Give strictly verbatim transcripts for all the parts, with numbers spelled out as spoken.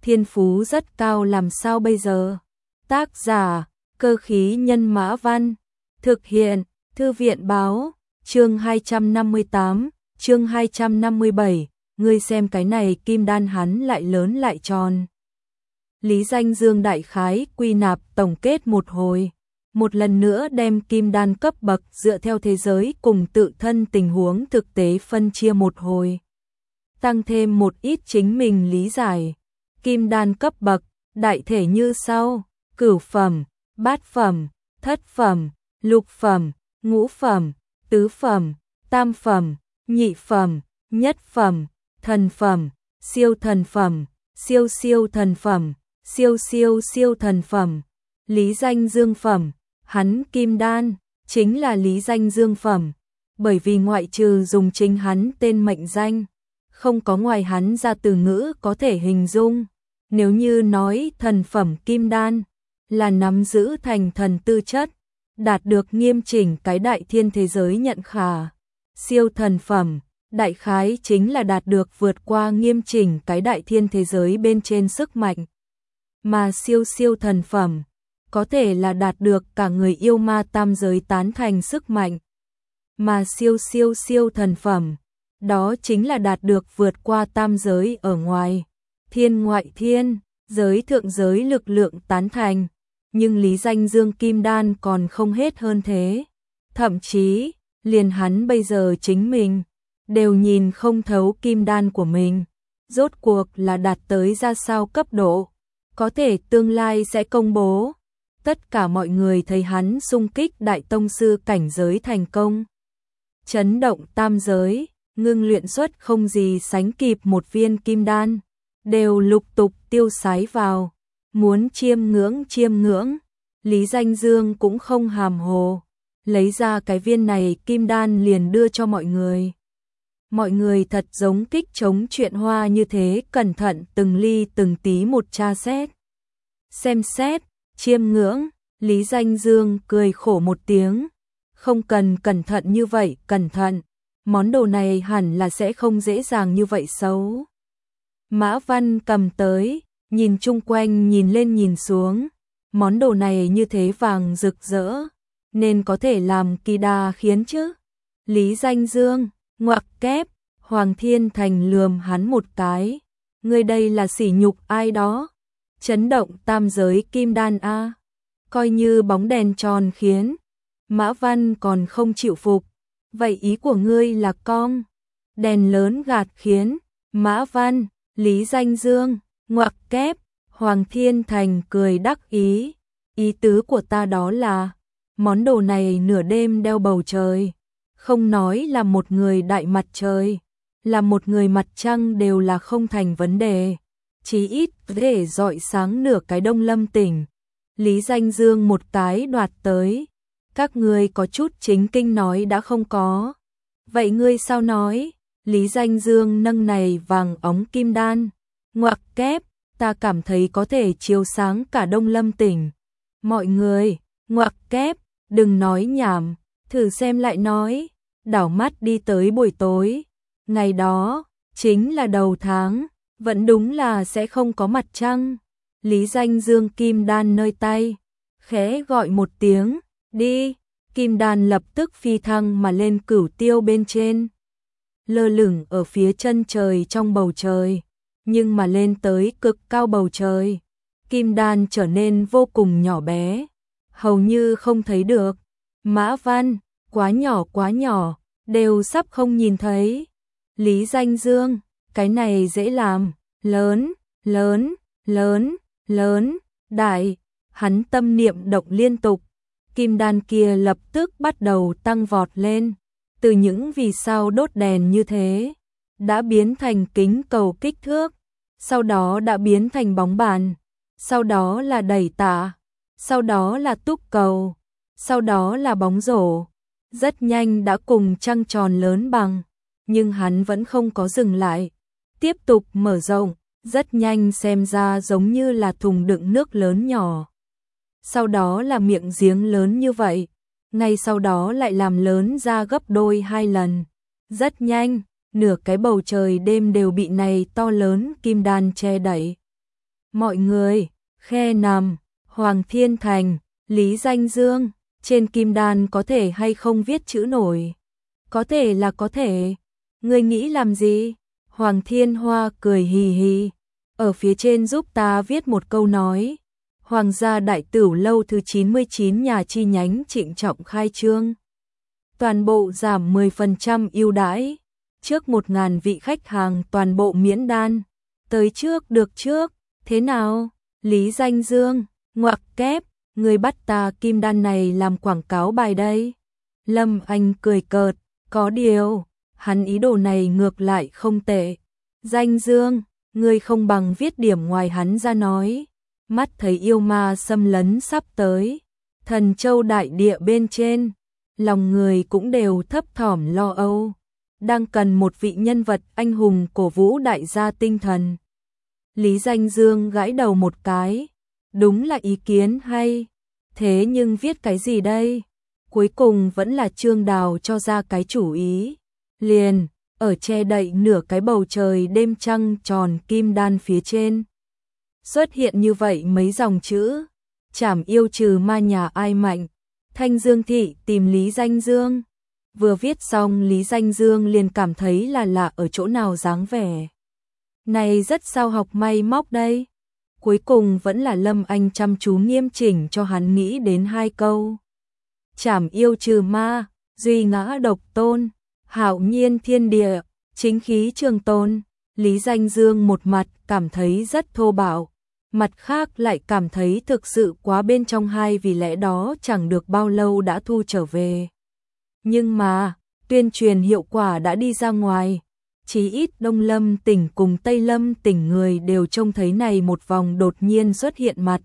thiên phú rất cao làm sao bây giờ? Tác giả, Cơ khí nhân Mã Văn. Thực hiện, Thư viện báo, chương hai trăm năm mươi tám, chương hai trăm năm mươi bảy, ngươi xem cái này kim đan hắn lại lớn lại tròn. Lý Danh Dương đại khái quy nạp tổng kết một hồi, một lần nữa đem kim đan cấp bậc dựa theo thế giới cùng tự thân tình huống thực tế phân chia một hồi. Tăng thêm một ít chính mình lý giải. Kim đan cấp bậc, đại thể như sau: cửu phẩm, bát phẩm, thất phẩm, lục phẩm, ngũ phẩm, tứ phẩm, tam phẩm, nhị phẩm, nhất phẩm, thần phẩm, siêu thần phẩm, siêu siêu thần phẩm, siêu siêu siêu thần phẩm. Lý Danh Dương phẩm, hắn kim đan, chính là Lý Danh Dương phẩm, bởi vì ngoại trừ dùng chính hắn tên mệnh danh, không có ngoài hắn ra từ ngữ có thể hình dung. Nếu như nói thần phẩm kim đan, là nắm giữ thành thần tư chất, đạt được nghiêm chỉnh cái đại thiên thế giới nhận khả. Siêu thần phẩm, đại khái chính là đạt được vượt qua nghiêm chỉnh cái đại thiên thế giới bên trên sức mạnh. Mà siêu siêu thần phẩm, có thể là đạt được cả người yêu ma tam giới tán thành sức mạnh. Mà siêu siêu siêu thần phẩm, đó chính là đạt được vượt qua tam giới ở ngoài, thiên ngoại thiên, giới thượng giới lực lượng tán thành. Nhưng Lý Danh Dương kim đan còn không hết hơn thế. Thậm chí, liền hắn bây giờ chính mình, đều nhìn không thấu kim đan của mình. Rốt cuộc là đạt tới ra sao cấp độ, có thể tương lai sẽ công bố. Tất cả mọi người thấy hắn xung kích đại tông sư cảnh giới thành công, chấn động tam giới, ngưng luyện xuất không gì sánh kịp một viên kim đan, đều lục tục tiêu sái vào, muốn chiêm ngưỡng chiêm ngưỡng. Lý Danh Dương cũng không hàm hồ, lấy ra cái viên này kim đan liền đưa cho mọi người. Mọi người thật giống kích chống chuyện hoa như thế, cẩn thận từng ly từng tí một tra xét. Xem xét, chiêm ngưỡng, Lý Danh Dương cười khổ một tiếng. Không cần cẩn thận như vậy, cẩn thận. Món đồ này hẳn là sẽ không dễ dàng như vậy xấu. Mã Văn cầm tới, nhìn chung quanh nhìn lên nhìn xuống. Món đồ này như thế vàng rực rỡ, nên có thể làm kỳ đà khiến chứ. Lý Danh Dương, ngoặc kép, Hoàng Thiên Thành lườm hắn một cái. Ngươi đây là sỉ nhục ai đó? Chấn động tam giới kim đan a, coi như bóng đèn tròn khiến. Mã Văn còn không chịu phục. Vậy ý của ngươi là con đèn lớn gạt khiến? Mã Văn, Lý Danh Dương, ngoặc kép, Hoàng Thiên Thành cười đắc ý. Ý tứ của ta đó là, món đồ này nửa đêm đeo bầu trời, không nói là một người đại mặt trời, là một người mặt trăng đều là không thành vấn đề. Chí ít để rọi sáng nửa cái Đông Lâm tỉnh. Lý Danh Dương một cái đoạt tới. Các ngươi có chút chính kinh nói đã không có. Vậy ngươi sao nói? Lý Danh Dương nâng này vàng óng kim đan. Ngoặc kép, ta cảm thấy có thể chiếu sáng cả Đông Lâm tỉnh. Mọi người, ngoặc kép, đừng nói nhảm, thử xem lại nói. Đảo mắt đi tới buổi tối. Ngày đó, chính là đầu tháng, vẫn đúng là sẽ không có mặt trăng. Lý Danh Dương kim đan nơi tay, khẽ gọi một tiếng, đi. Kim đan lập tức phi thăng mà lên cửu tiêu bên trên, lơ lửng ở phía chân trời trong bầu trời, nhưng mà lên tới cực cao bầu trời, kim đan trở nên vô cùng nhỏ bé, hầu như không thấy được. Mã Văn, quá nhỏ quá nhỏ, đều sắp không nhìn thấy. Lý Danh Dương, cái này dễ làm, lớn, lớn, lớn, lớn, đại. Hắn tâm niệm động liên tục, kim đan kia lập tức bắt đầu tăng vọt lên, từ những vì sao đốt đèn như thế, đã biến thành kính cầu kích thước, sau đó đã biến thành bóng bàn, sau đó là đẩy tạ, sau đó là túc cầu, sau đó là bóng rổ, rất nhanh đã cùng trăng tròn lớn bằng, nhưng hắn vẫn không có dừng lại, tiếp tục mở rộng, rất nhanh xem ra giống như là thùng đựng nước lớn nhỏ. Sau đó là miệng giếng lớn như vậy, ngay sau đó lại làm lớn ra gấp đôi hai lần. Rất nhanh, nửa cái bầu trời đêm đều bị này to lớn kim đan che đậy. Mọi người, khe nằm, Hoàng Thiên Thành, Lý Danh Dương, trên kim đan có thể hay không viết chữ nổi? Có thể là có thể. Ngươi nghĩ làm gì? Hoàng Thiên Hoa cười hì hì. Ở phía trên giúp ta viết một câu nói. Hoàng gia đại tửu lâu thứ chín mươi chín nhà chi nhánh trịnh trọng khai trương. Toàn bộ giảm mười phần trăm ưu đãi. Trước một nghìn vị khách hàng toàn bộ miễn đan. Tới trước được trước. Thế nào? Lý Danh Dương, ngoặc kép, người bắt ta kim đan này làm quảng cáo bài đây. Lâm Anh cười cợt, có điều, hắn ý đồ này ngược lại không tệ. Danh Dương, người không bằng viết điểm ngoài hắn ra nói. Mắt thấy yêu ma xâm lấn sắp tới. Thần Châu đại địa bên trên, lòng người cũng đều thấp thỏm lo âu. Đang cần một vị nhân vật anh hùng cổ vũ đại gia tinh thần. Lý Danh Dương gãi đầu một cái, đúng là ý kiến hay, thế nhưng viết cái gì đây? Cuối cùng vẫn là Trương Đào cho ra cái chủ ý, liền, ở che đậy nửa cái bầu trời đêm trăng tròn kim đan phía trên. Xuất hiện như vậy mấy dòng chữ, trảm yêu trừ ma nhà ai mạnh, Thanh Dương thị tìm Lý Danh Dương. Vừa viết xong Lý Danh Dương liền cảm thấy là lạ ở chỗ nào dáng vẻ. Này rất sao học may móc đây. Cuối cùng vẫn là Lâm Anh chăm chú nghiêm chỉnh cho hắn nghĩ đến hai câu. Trảm yêu trừ ma, duy ngã độc tôn, hạo nhiên thiên địa, chính khí trường tôn. Lý Danh Dương một mặt cảm thấy rất thô bạo, mặt khác lại cảm thấy thực sự quá bên trong hai, vì lẽ đó chẳng được bao lâu đã thu trở về. Nhưng mà, tuyên truyền hiệu quả đã đi ra ngoài. Chí ít Đông Lâm tỉnh cùng Tây Lâm tỉnh người đều trông thấy này một vòng đột nhiên xuất hiện mặt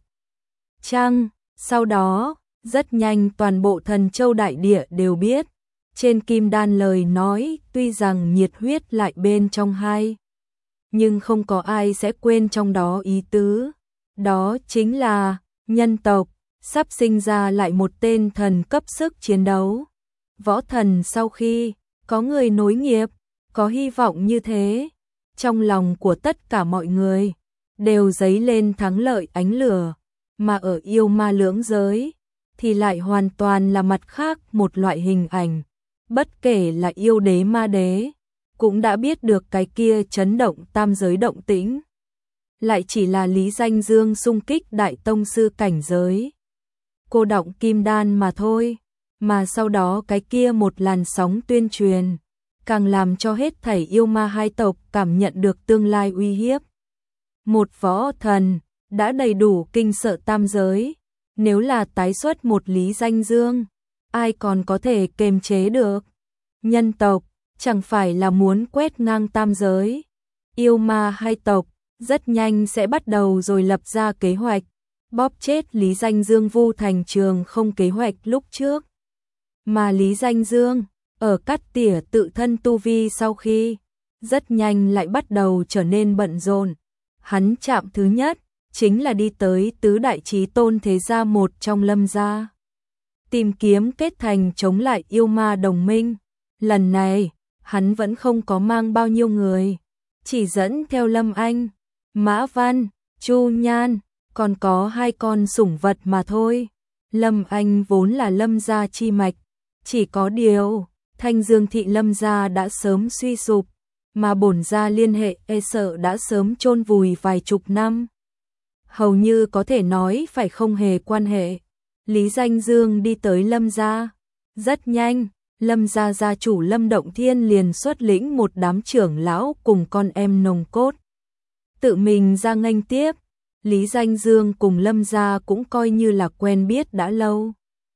trăng. Sau đó, rất nhanh toàn bộ Thần Châu đại địa đều biết. Trên kim đan lời nói tuy rằng nhiệt huyết lại bên trong hai, nhưng không có ai sẽ quên trong đó ý tứ. Đó chính là nhân tộc sắp sinh ra lại một tên thần cấp sức chiến đấu. Võ thần sau khi có người nối nghiệp, có hy vọng như thế, trong lòng của tất cả mọi người đều dấy lên thắng lợi ánh lửa, mà ở yêu ma lưỡng giới thì lại hoàn toàn là mặt khác một loại hình ảnh. Bất kể là yêu đế ma đế cũng đã biết được cái kia chấn động tam giới động tĩnh, lại chỉ là Lý Danh Dương xung kích đại tông sư cảnh giới, cô đọng kim đan mà thôi. Mà sau đó cái kia một làn sóng tuyên truyền càng làm cho hết thảy yêu ma hai tộc cảm nhận được tương lai uy hiếp. Một võ thần đã đầy đủ kinh sợ tam giới, nếu là tái xuất một Lý Danh Dương, ai còn có thể kềm chế được? Nhân tộc chẳng phải là muốn quét ngang tam giới. Yêu ma hai tộc rất nhanh sẽ bắt đầu rồi lập ra kế hoạch bóp chết Lý Danh Dương. Vu Thành Trường không kế hoạch lúc trước, mà Lý Danh Dương ở cắt tỉa tự thân tu vi sau khi rất nhanh lại bắt đầu trở nên bận rộn. Hắn chạm thứ nhất chính là đi tới tứ đại chí tôn thế gia một trong Lâm gia, tìm kiếm kết thành chống lại yêu ma đồng minh. Lần này hắn vẫn không có mang bao nhiêu người, chỉ dẫn theo Lâm Anh, Mã Văn, Chu Nhan, còn có hai con sủng vật mà thôi. Lâm Anh vốn là Lâm gia chi mạch, chỉ có điều Thanh Dương thị Lâm gia đã sớm suy sụp, mà bổn gia liên hệ e sợ đã sớm chôn vùi vài chục năm, hầu như có thể nói phải không hề quan hệ. Lý Danh Dương đi tới Lâm gia, rất nhanh, Lâm gia gia chủ Lâm Động Thiên liền xuất lĩnh một đám trưởng lão cùng con em nòng cốt, tự mình ra nghênh tiếp. Lý Danh Dương cùng Lâm gia cũng coi như là quen biết đã lâu.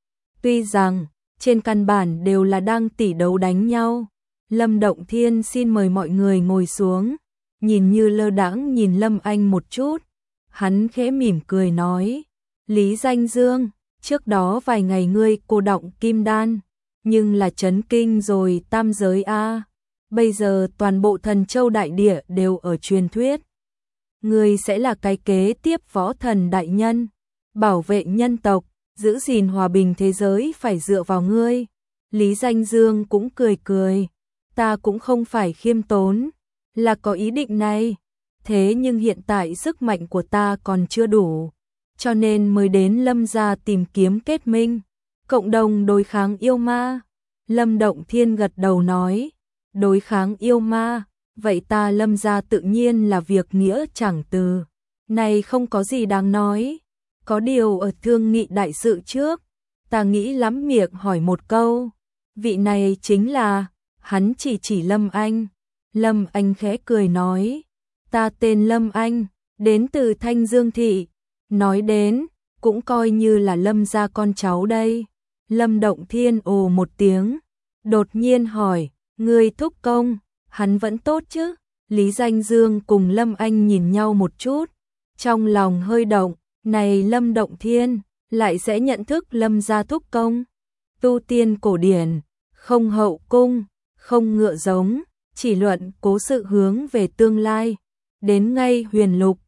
Tuy rằng trên căn bản đều là đang tỉ đấu đánh nhau. Lâm Động Thiên xin mời mọi người ngồi xuống, nhìn như lơ đãng nhìn Lâm Anh một chút. Hắn khẽ mỉm cười nói, Lý Danh Dương, trước đó vài ngày ngươi cô đọng kim đan, nhưng là chấn kinh rồi tam giới a. Bây giờ toàn bộ Thần Châu đại địa đều ở truyền thuyết. Ngươi sẽ là cái kế tiếp võ thần đại nhân, bảo vệ nhân tộc, giữ gìn hòa bình thế giới phải dựa vào ngươi. Lý Danh Dương cũng cười cười, ta cũng không phải khiêm tốn, là có ý định này. thế nhưng hiện tại sức mạnh của ta còn chưa đủ, cho nên mới đến Lâm gia tìm kiếm kết minh, cộng đồng đối kháng yêu ma. Lâm Động Thiên gật đầu nói, đối kháng yêu ma, vậy ta Lâm gia tự nhiên là việc nghĩa chẳng từ. Này không có gì đáng nói, có điều ở thương nghị đại sự trước, ta nghĩ lắm miệng hỏi một câu, vị này chính là, hắn chỉ chỉ Lâm Anh. Lâm Anh khẽ cười nói, ta tên Lâm Anh, đến từ Thanh Dương Thị, nói đến, cũng coi như là Lâm gia con cháu đây. Lâm Động Thiên ồ một tiếng, đột nhiên hỏi, ngươi thúc công, hắn vẫn tốt chứ? Lý Danh Dương cùng Lâm Anh nhìn nhau một chút, trong lòng hơi động, này Lâm Động Thiên, lại sẽ nhận thức Lâm gia thúc công. Tu tiên cổ điển, không hậu cung, không ngựa giống, chỉ luận cố sự hướng về tương lai. Đến ngay huyền lục,